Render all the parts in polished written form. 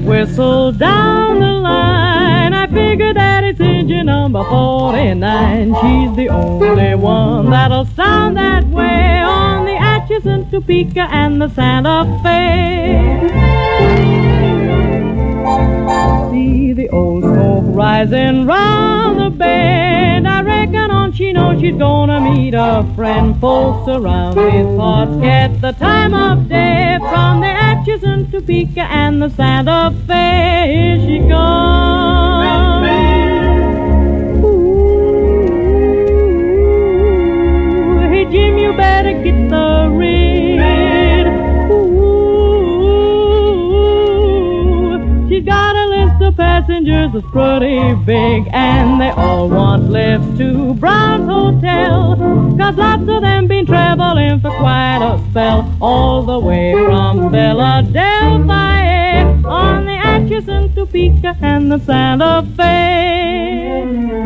whistle down the line. I figure that it's engine number 49. She's the only one that'll sound that way on the Atchison, Topeka, and the Santa Fe. See the old smoke rising round the bend. I reckon on she knows she's gonna meet a friend. Folks around these parts get the time of day from the Atchison, Topeka, and the Santa Fe. Here she comes. Ooh, hey Jim, you better get the red. Ooh, she's got a list of passengers that's pretty big, and they all want lifts to Brown's Hotel, 'cause lots of them been traveling for quite a spell, all the way from Philadelphia on the Atchison, Topeka, and the Santa Fe.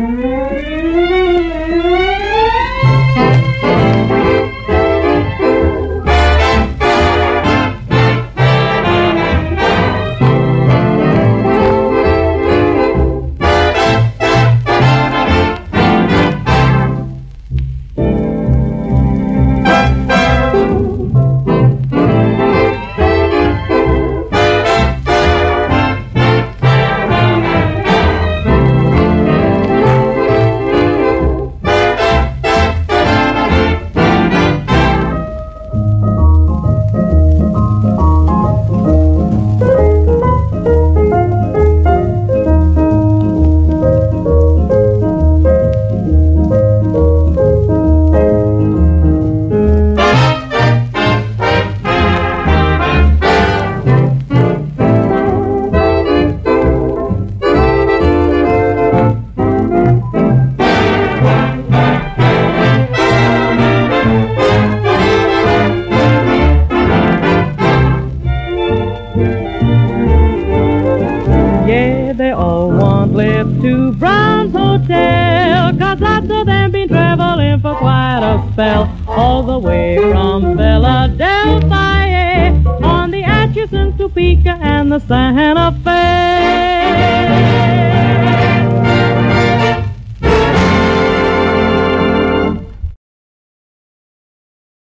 They all want lifts to Brown's Hotel, 'cause lots of them been traveling for quite a spell, all the way from Philadelphia on the Atchison, Topeka, and the Santa Fe.